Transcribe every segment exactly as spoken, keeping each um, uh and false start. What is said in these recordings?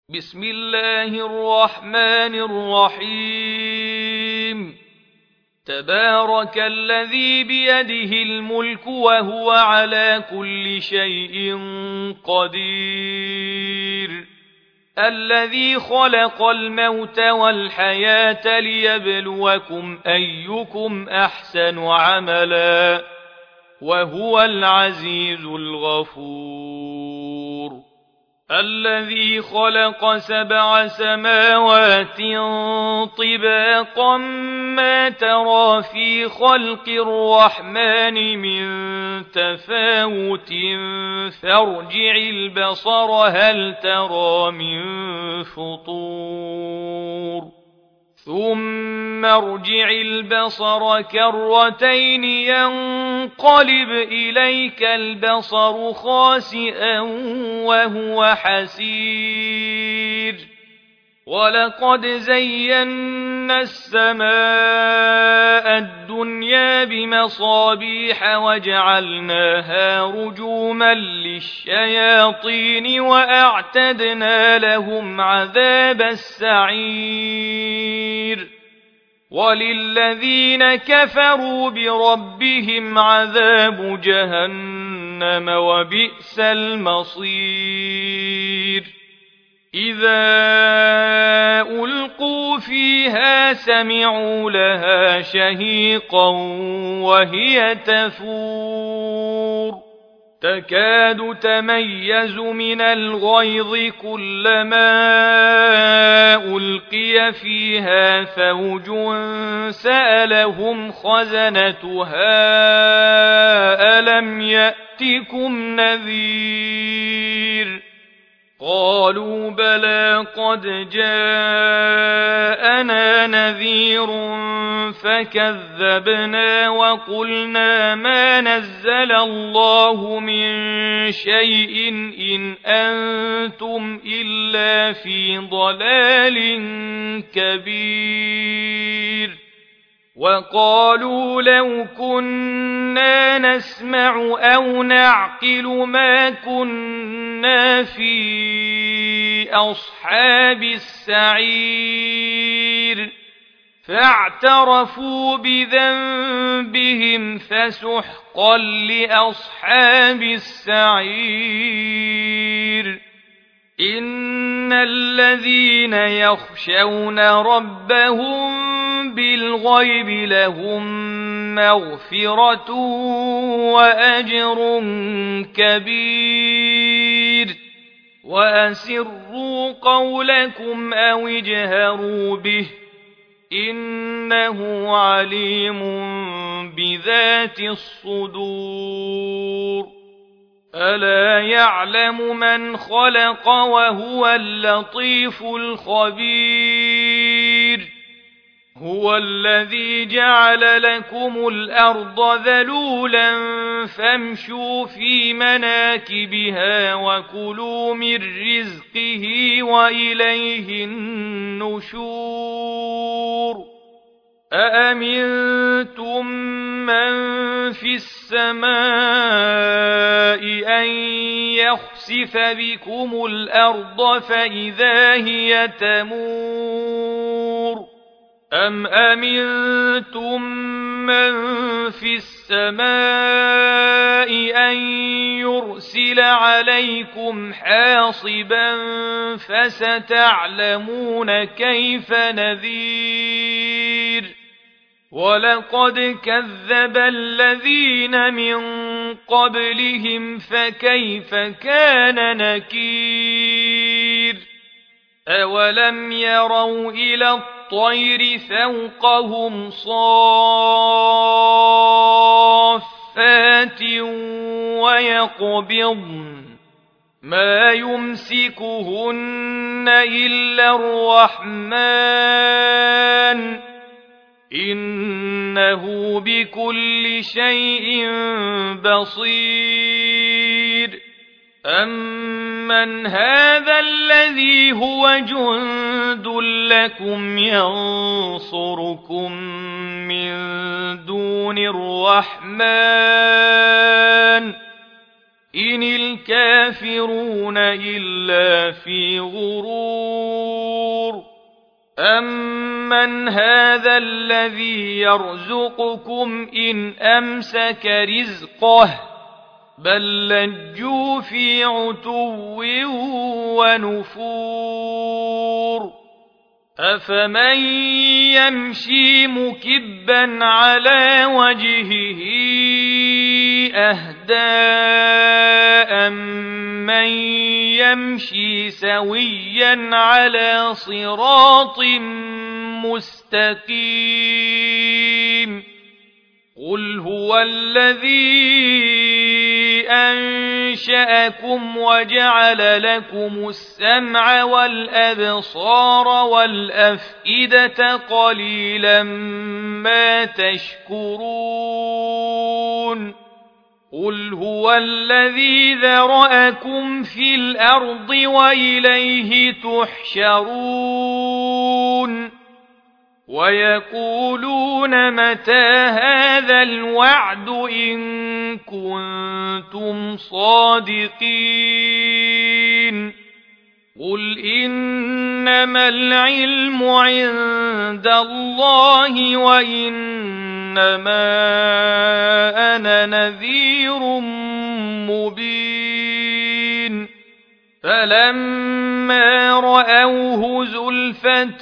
بسم الله الرحمن الرحيم تبارك الذي بيده الملك وهو على كل شيء قدير الذي خلق الموت والحياة ليبلوكم أيكم أحسن عملا وهو العزيز الغفور الذي خلق سبع سماوات طباقا ما ترى في خلق الرحمن من تفاوت فارجع البصر هل ترى من فطور ثم ارجع البصر كرتين ينقلب إليك البصر خاسئا وهو حسير ولقد زينا السماء الدنيا بمصابيح وجعلناها رجوما للشياطين وأعتدنا لهم عذاب السعير وللذين كفروا بربهم عذاب جهنم وبئس المصير إذا ألقوا فيها سمعوا لها شهيقا وهي تفور تكاد تميز من الغيظ كلما ألقي فيها فوج سألهم خزنتها ألم يأتكم نذير قالوا بلى قد جاءنا نذير فكذبنا وقلنا ما نزل الله من شيء إن أنتم إلا في ضلال كبير وقالوا لو كنا نسمع أو نعقل ما كنا في أصحاب السعير فاعترفوا بذنبهم فسحقا لأصحاب السعير إن الذين يخشون ربهم بالغيب لهم مغفرة وأجر كبير وأسروا قولكم أو اجهروا به إنه عليم بذات الصدور ألا يعلم من خلق وهو اللطيف الخبير هو الذي جعل لكم الأرض ذلولا فامشوا في مناكبها وكلوا من رزقه وإليه النشور أأمنتم من في السماء أن يخسف بكم الأرض فإذا هي تمور أم أمنتم من في السماء أن يرسل عليكم حاصبا فستعلمون كيف نذير ولقد كذب الذين من قبلهم فكيف كان نكير أولم يروا إلى الطير فوقهم صافات ويقبضن ما يمسكهن إلا الرحمن إنه بكل شيء بصير أمن هذا الذي هو جند لكم ينصركم من دون الرحمن إن الكافرون إلا في غرور أَمَّنْ هَذَا الَّذِي يَرْزُقُكُمْ إِنْ أَمْسَكَ رِزْقَهُ بَل لَّجُّوا فِي عُتُوٍّ وَنُفُورٍ أَفَمَن يَمْشِي مُكِبًّا عَلَى وَجْهِهِ أَهْدَىٰ أَمَّن يَمْشِي سَوِيًّا عَلَى صِرَاطٍ مُّسْتَقِيمٍ قُلْ هُوَ الَّذِي أَنشَأَكُمْ وَجَعَلَ لَكُمُ السَّمْعَ وَالْأَبْصَارَ وَالْأَفْئِدَةَ قَلِيلًا مَّا تَشْكُرُونَ قُلْ هُوَ الَّذِي ذَرَأَكُمْ فِي الْأَرْضِ وَإِلَيْهِ تُحْشَرُونَ وَيَقُولُونَ مَتَىٰ هَٰذَا الْوَعْدُ إِن كُنتُمْ صَادِقِينَ قُلْ إِنَّمَا الْعِلْمُ عِندَ اللَّهِ وَإِنَّمَا أَنَا نَذِيرٌ مُّبِينٌ فَلَمَّا رَأَوْهُ زُلْفَةً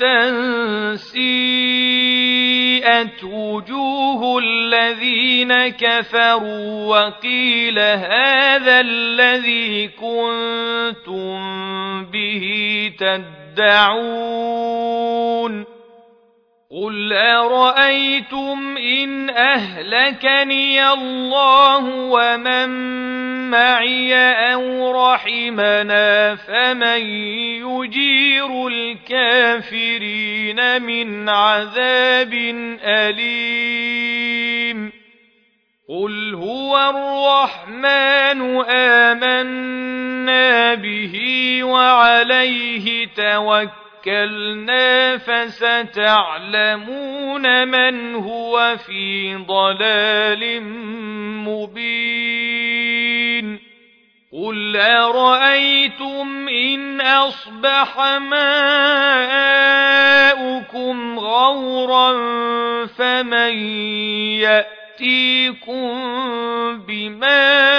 سِيئَتْ وُجُوهُ الَّذِينَ كَفَرُوا وَقِيلَ هَٰذَا الَّذِي كُنتُم بِهِ تَدَّعُونَ قُلْ أَرَأَيْتُمْ إِنْ أَهْلَكَنِيَ اللَّهُ وَمَن مَّعِيَ أَوْ رَحِمَنَا فَمَن يُجِيرُ الْكَافِرِينَ مِنْ عَذَابٍ أَلِيمٍ قُلْ هُوَ الرَّحْمَٰنُ آمَنَّا بِهِ وَعَلَيْهِ تَوَكَّلْنَا فَسَتَعْلَمُونَ مَنْ هُوَ فِي ضَلَالٍ مُّبِينٍ قُلْ أَرَأَيْتُمْ إِنْ أَصْبَحَ مَاؤُكُمْ غَوْرًا فَمَن يَأْتِيكُم بِمَاءٍ